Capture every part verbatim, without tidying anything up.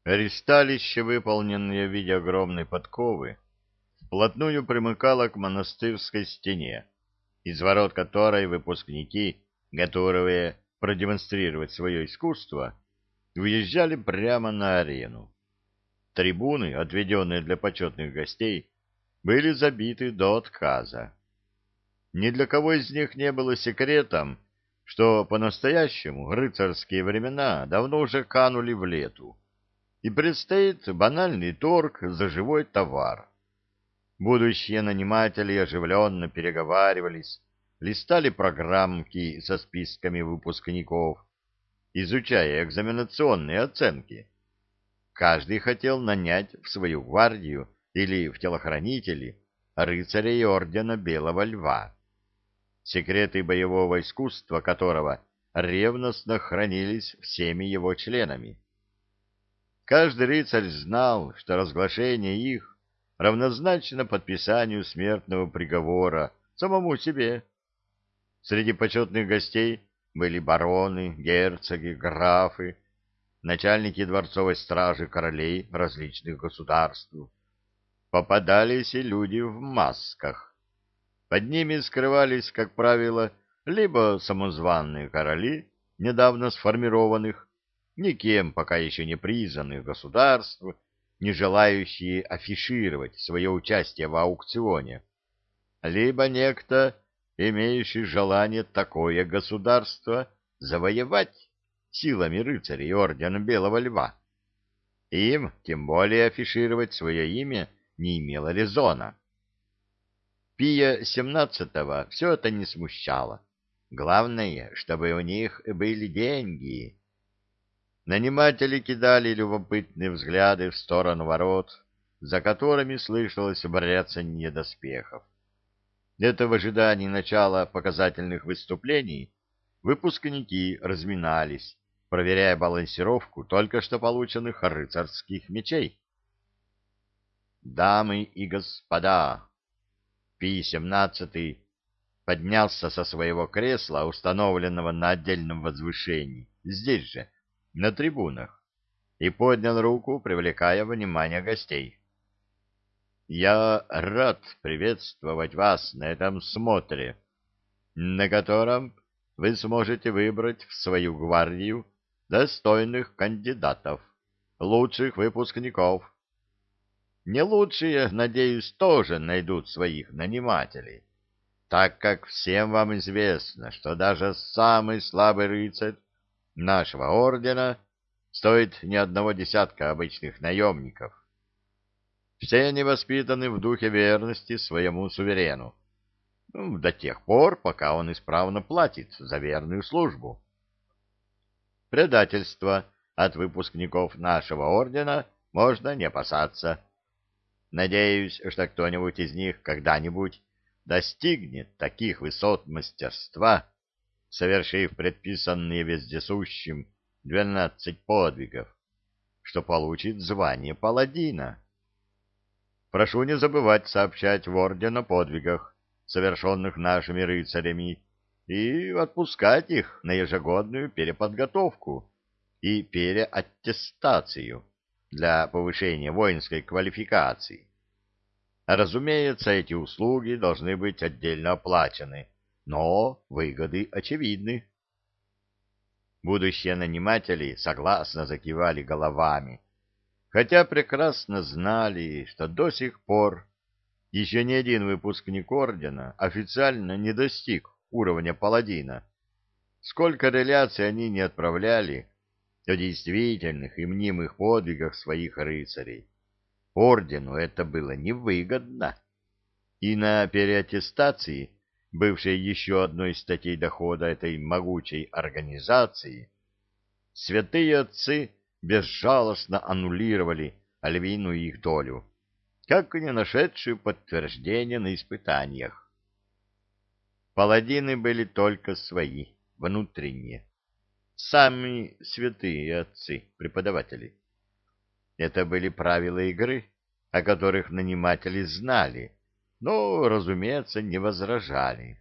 Ристалище, выполненное в виде огромной подковы, вплотную примыкало к монастырской стене, из ворот которой выпускники, готовые продемонстрировать свое искусство, выезжали прямо на арену. Трибуны, отведенные для почетных гостей, были забиты до отказа. Ни для кого из них не было секретом, что по-настоящему рыцарские времена давно уже канули в лету, и предстоит банальный торг за живой товар. Будущие наниматели оживленно переговаривались, листали программки со списками выпускников, изучая экзаменационные оценки. Каждый хотел нанять в свою гвардию или в телохранители рыцарей ордена Белого Льва, секреты боевого искусства которого ревностно хранились всеми его членами. Каждый рыцарь знал, что разглашение их равнозначно подписанию смертного приговора самому себе. Среди почетных гостей были бароны, герцоги, графы, начальники дворцовой стражи королей различных государств. Попадались и люди в масках. Под ними скрывались, как правило, либо самозванные короли, недавно сформированных, никем пока еще не признанных государств, не желающие афишировать свое участие в аукционе, либо некто, имеющий желание такое государство завоевать силами рыцарей ордена Белого Льва. Им, тем более, афишировать свое имя не имело резона. Пия семнадцатого все это не смущало. Главное, чтобы у них были деньги. Наниматели кидали любопытные взгляды в сторону ворот, за которыми слышалось бряцанье доспехов. Это в ожидании начала показательных выступлений выпускники разминались, проверяя балансировку только что полученных рыцарских мечей. «Дамы и господа!» Пий семнадцатый поднялся со своего кресла, установленного на отдельном возвышении, здесь же, на трибунах, и поднял руку, привлекая внимание гостей. «Я рад приветствовать вас на этом смотре, на котором вы сможете выбрать в свою гвардию достойных кандидатов, лучших выпускников. Не лучшие, надеюсь, тоже найдут своих нанимателей, так как всем вам известно, что даже самый слабый рыцарь нашего ордена стоит не одного десятка обычных наемников. Все они воспитаны в духе верности своему суверену, ну, до тех пор, пока он исправно платит за верную службу. Предательства от выпускников нашего ордена можно не опасаться. Надеюсь, что кто-нибудь из них когда-нибудь достигнет таких высот мастерства, совершив предписанные вездесущим двенадцать подвигов, что получит звание паладина. Прошу не забывать сообщать в орден о подвигах, совершенных нашими рыцарями, и отпускать их на ежегодную переподготовку и переаттестацию для повышения воинской квалификации. Разумеется, эти услуги должны быть отдельно оплачены, но выгоды очевидны. Будущие наниматели согласно закивали головами, хотя прекрасно знали, что до сих пор еще ни один выпускник ордена официально не достиг уровня паладина. Сколько реляций они не отправляли о действительных и мнимых подвигах своих рыцарей, ордену это было невыгодно. И на переаттестации, бывшей еще одной из статей дохода этой могучей организации, святые отцы безжалостно аннулировали львиную их долю, как и не нашедшую подтверждения на испытаниях. Паладины были только свои, внутренние, сами святые отцы-преподаватели. Это были правила игры, о которых наниматели знали, но, разумеется, не возражали.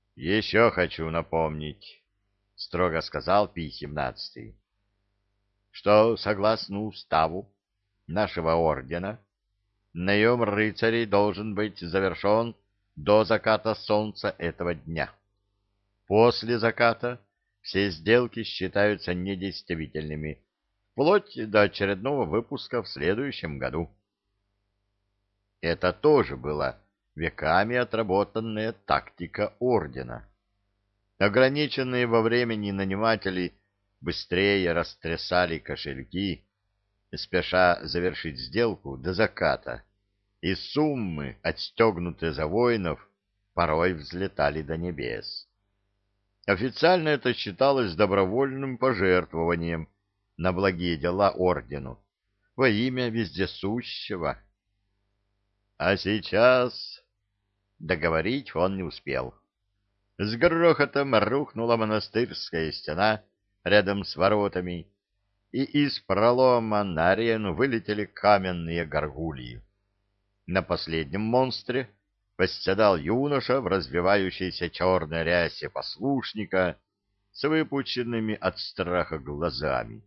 «Еще хочу напомнить», — строго сказал Пий семнадцатый. что, согласно уставу нашего ордена, наем рыцарей должен быть завершен до заката солнца этого дня. После заката все сделки считаются недействительными, вплоть до очередного выпуска в следующем году. Это тоже была веками отработанная тактика ордена. Ограниченные во времени наниматели быстрее растрясали кошельки, спеша завершить сделку до заката, и суммы, отстегнутые за воинов, порой взлетали до небес. Официально это считалось добровольным пожертвованием на благие дела ордену во имя вездесущего. А сейчас договорить он не успел. С грохотом рухнула монастырская стена рядом с воротами, и из пролома на арену вылетели каменные горгульи. На последнем монстре восседал юноша в развивающейся черной рясе послушника с выпученными от страха глазами.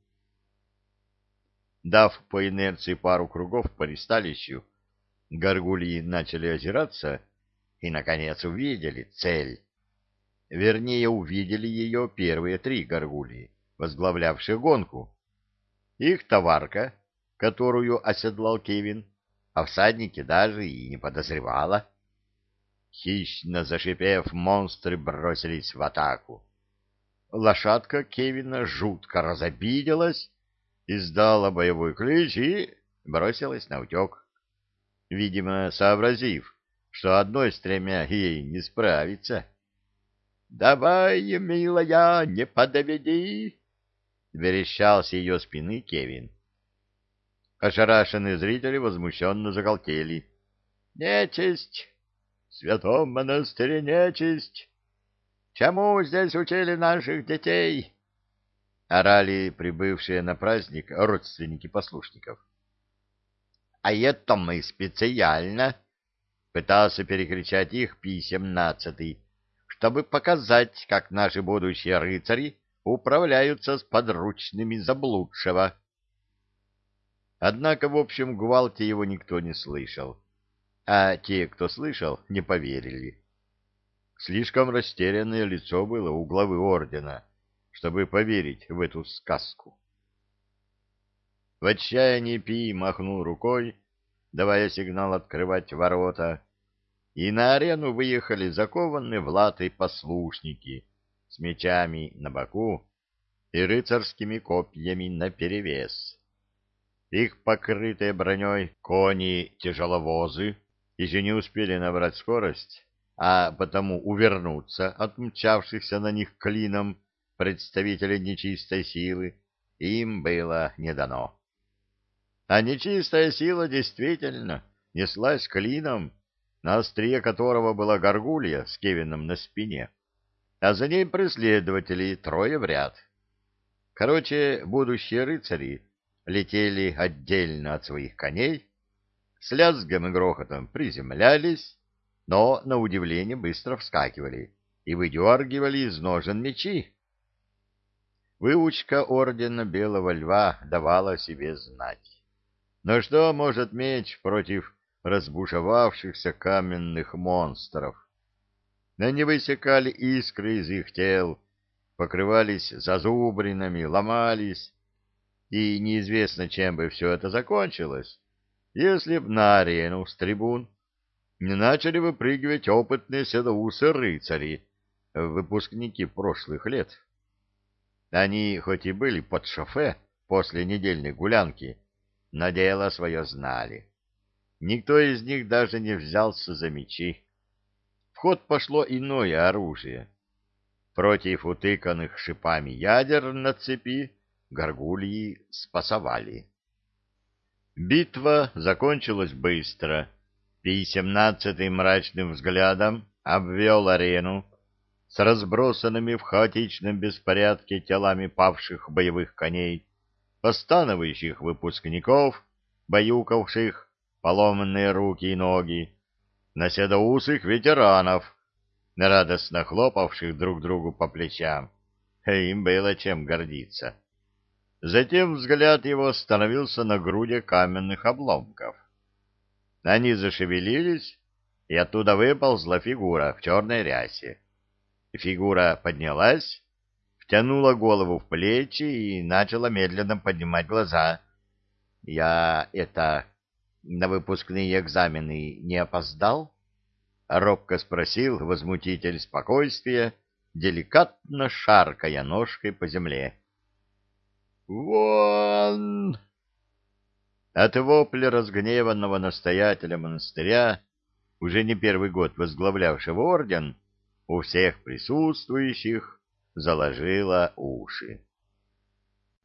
Дав по инерции пару кругов по ристалищу, горгульи начали озираться и, наконец, увидели цель. Вернее, увидели ее первые три горгульи, возглавлявшие гонку. Их товарка, которую оседлал Кевин, о всаднике даже и не подозревала. Хищно зашипев, монстры бросились в атаку. Лошадка Кевина жутко разобиделась, издала боевой клич и бросилась наутек. Видимо, сообразив, что одной с тремя ей не справиться. — Давай, милая, не подведи! — верещал с ее спины Кевин. Ошарашенные зрители возмущенно загалдели. — Нечисть! В святом монастыре нечисть! Чему здесь учили наших детей? — орали прибывшие на праздник родственники послушников. — А это мы специально! — пытался перекричать их Пий семнадцатый, чтобы показать, как наши будущие рыцари управляются с подручными заблудшего. Однако в общем гвалте его никто не слышал, а те, кто слышал, не поверили. Слишком растерянное лицо было у главы ордена, чтобы поверить в эту сказку. В отчаянии Пий махнул рукой, давая сигнал открывать ворота, и на арену выехали закованные в латы послушники с мечами на боку и рыцарскими копьями наперевес. Их покрытые броней кони-тяжеловозы еще не успели набрать скорость, а потому увернуться от мчавшихся на них клином представителей нечистой силы им было не дано. А нечистая сила действительно неслась клином, на острие которого была горгулья с Кевином на спине, а за ней преследователи трое в ряд. Короче, будущие рыцари летели отдельно от своих коней, с лязгом и грохотом приземлялись, но, на удивление, быстро вскакивали и выдергивали из ножен мечи. Выучка ордена Белого Льва давала о себе знать. Но что может меч против разбушевавшихся каменных монстров? Они высекали искры из их тел, покрывались зазубринами, ломались, и неизвестно, чем бы все это закончилось, если б на арену с трибун не начали выпрыгивать опытные седоусы рыцари, выпускники прошлых лет. Они хоть и были под шофе после недельной гулянки, но дело свое знали. Никто из них даже не взялся за мечи. В ход пошло иное оружие. Против утыканных шипами ядер на цепи горгульи спасовали. Битва закончилась быстро. Пий семнадцатый мрачным взглядом обвел арену с разбросанными в хаотичном беспорядке телами павших боевых коней, постановающих выпускников, баюкавших поломанные руки и ноги, наседоусых ветеранов, радостно хлопавших друг другу по плечам. Им было чем гордиться. Затем взгляд его остановился на груди каменных обломков. Они зашевелились, и оттуда выползла фигура в черной рясе. Фигура поднялась, втянула голову в плечи и начала медленно поднимать глаза. — Я это... на выпускные экзамены не опоздал? — робко спросил возмутитель спокойствия, деликатно шаркая ножкой по земле. «Вон!» От вопля разгневанного настоятеля монастыря, уже не первый год возглавлявшего орден, у всех присутствующих заложило уши.